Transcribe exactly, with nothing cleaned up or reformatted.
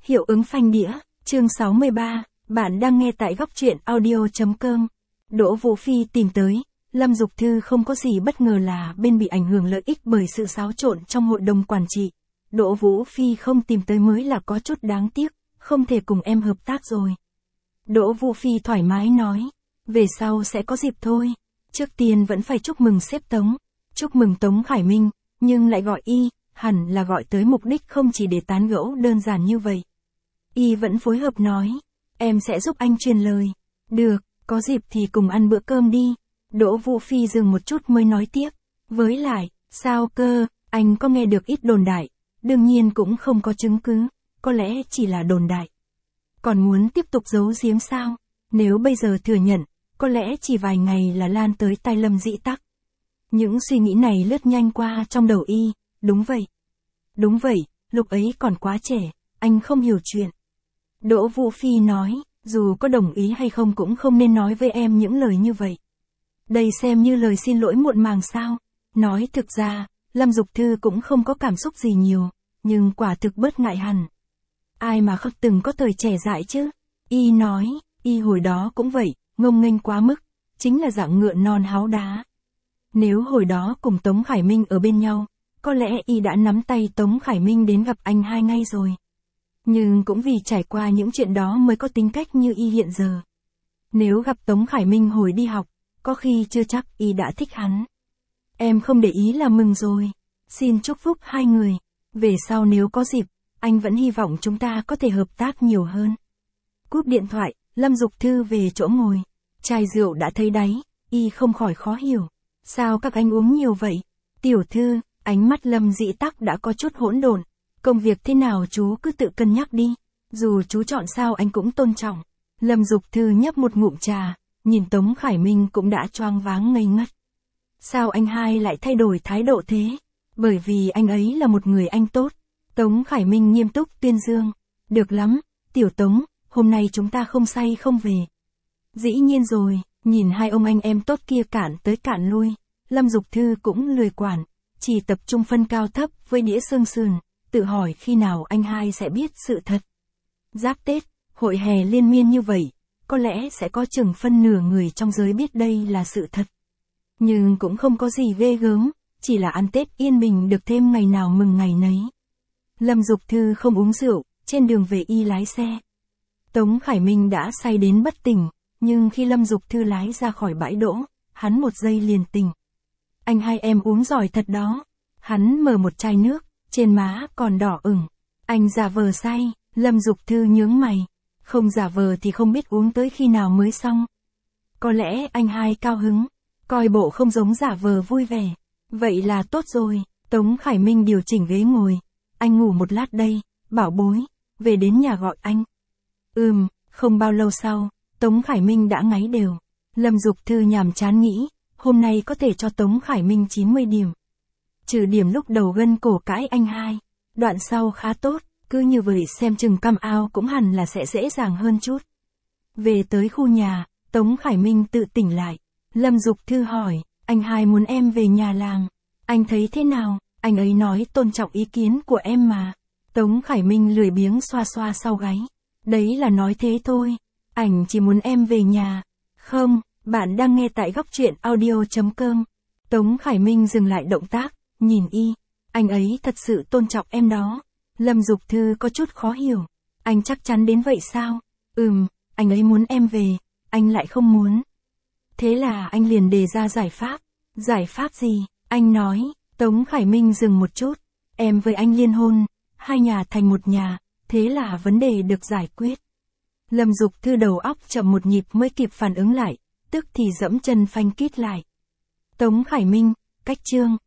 Hiệu ứng phanh đĩa, chương sáu mươi ba, bạn đang nghe tại góc truyện audio chấm com. Đỗ Vũ Phi tìm tới, Lâm Dục Thư không có gì bất ngờ là bên bị ảnh hưởng lợi ích bởi sự xáo trộn trong hội đồng quản trị. Đỗ Vũ Phi không tìm tới mới là có chút đáng tiếc, không thể cùng em hợp tác rồi. Đỗ Vũ Phi thoải mái nói, về sau sẽ có dịp thôi. Trước tiên vẫn phải chúc mừng sếp Tống, chúc mừng Tống Khải Minh, nhưng lại gọi y, hẳn là gọi tới mục đích không chỉ để tán gẫu đơn giản như vậy. Y vẫn phối hợp nói, em sẽ giúp anh truyền lời. Được, có dịp thì cùng ăn bữa cơm đi. Đỗ Vũ Phi dừng một chút mới nói tiếp, với lại, sao cơ, anh có nghe được ít đồn đại, đương nhiên cũng không có chứng cứ, có lẽ chỉ là đồn đại. Còn muốn tiếp tục giấu giếm sao? Nếu bây giờ thừa nhận, có lẽ chỉ vài ngày là lan tới tai Lâm Dĩ Tắc. Những suy nghĩ này lướt nhanh qua trong đầu y, đúng vậy. Đúng vậy, lúc ấy còn quá trẻ, anh không hiểu chuyện. Đỗ Vũ Phi nói, dù có đồng ý hay không cũng không nên nói với em những lời như vậy. Đây xem như lời xin lỗi muộn màng sao? Nói thực ra, Lâm Dục Thư cũng không có cảm xúc gì nhiều, nhưng quả thực bớt ngại hẳn. Ai mà không từng có thời trẻ dại chứ? Y nói, y hồi đó cũng vậy, ngông nghênh quá mức, chính là dạng ngựa non háo đá. Nếu hồi đó cùng Tống Khải Minh ở bên nhau, có lẽ y đã nắm tay Tống Khải Minh đến gặp anh hai ngay rồi. Nhưng cũng vì trải qua những chuyện đó mới có tính cách như y hiện giờ. Nếu gặp Tống Khải Minh hồi đi học, có khi chưa chắc y đã thích hắn. Em không để ý là mừng rồi. Xin chúc phúc hai người. Về sau nếu có dịp, anh vẫn hy vọng chúng ta có thể hợp tác nhiều hơn. Cúp điện thoại, Lâm Dục Thư về chỗ ngồi. Chai rượu đã thấy đáy, y không khỏi khó hiểu. Sao các anh uống nhiều vậy? Tiểu thư, ánh mắt Lâm Dĩ Tắc đã có chút hỗn độn. Công việc thế nào chú cứ tự cân nhắc đi. Dù chú chọn sao anh cũng tôn trọng. Lâm Dục Thư nhấp một ngụm trà, nhìn Tống Khải Minh cũng đã choáng váng ngây ngất. Sao anh hai lại thay đổi thái độ thế? Bởi vì anh ấy là một người anh tốt. Tống Khải Minh nghiêm túc tuyên dương. Được lắm, Tiểu Tống, hôm nay chúng ta không say không về. Dĩ nhiên rồi, nhìn hai ông anh em tốt kia cạn tới cạn lui. Lâm Dục Thư cũng lười quản, chỉ tập trung phân cao thấp với đĩa xương sườn, tự hỏi khi nào anh hai sẽ biết sự thật. Giáp Tết, hội hè liên miên như vậy, có lẽ sẽ có chừng phân nửa người trong giới biết đây là sự thật. Nhưng cũng không có gì ghê gớm, chỉ là ăn Tết yên bình được thêm ngày nào mừng ngày nấy. Lâm Dục Thư không uống rượu, trên đường về y lái xe. Tống Khải Minh đã say đến bất tỉnh, nhưng khi Lâm Dục Thư lái ra khỏi bãi đỗ, hắn một giây liền tỉnh. Anh hai em uống giỏi thật đó. Hắn mở một chai nước, trên má còn đỏ ửng. Anh giả vờ say, Lâm Dục Thư nhướng mày. Không giả vờ thì không biết uống tới khi nào mới xong. Có lẽ anh hai cao hứng, coi bộ không giống giả vờ vui vẻ. Vậy là tốt rồi. Tống Khải Minh điều chỉnh ghế ngồi. Anh ngủ một lát đây, bảo bối, về đến nhà gọi anh. Ừm, không bao lâu sau, Tống Khải Minh đã ngáy đều. Lâm Dục Thư nhàm chán nghĩ, hôm nay có thể cho Tống Khải Minh chín mươi điểm. Trừ điểm lúc đầu gân cổ cãi anh hai, đoạn sau khá tốt, cứ như vậy xem chừng cam ao cũng hẳn là sẽ dễ dàng hơn chút. Về tới khu nhà, Tống Khải Minh tự tỉnh lại. Lâm Dục Thư hỏi, anh hai muốn em về nhà làng. Anh thấy thế nào? Anh ấy nói tôn trọng ý kiến của em mà. Tống Khải Minh lười biếng xoa xoa sau gáy. Đấy là nói thế thôi. Ảnh chỉ muốn em về nhà. Không, bạn đang nghe tại góc truyện audio chấm com. Tống Khải Minh dừng lại động tác, nhìn y. Anh ấy thật sự tôn trọng em đó. Lâm Dục Thư có chút khó hiểu. Anh chắc chắn đến vậy sao? Ừm, anh ấy muốn em về, anh lại không muốn. Thế là anh liền đề ra giải pháp. Giải pháp gì? Anh nói. Tống Khải Minh dừng một chút. Em với anh liên hôn, hai nhà thành một nhà, thế là vấn đề được giải quyết. Lâm Dục Thư đầu óc chậm một nhịp mới kịp phản ứng lại, tức thì dẫm chân phanh kít lại. Tống Khải Minh, cách chương,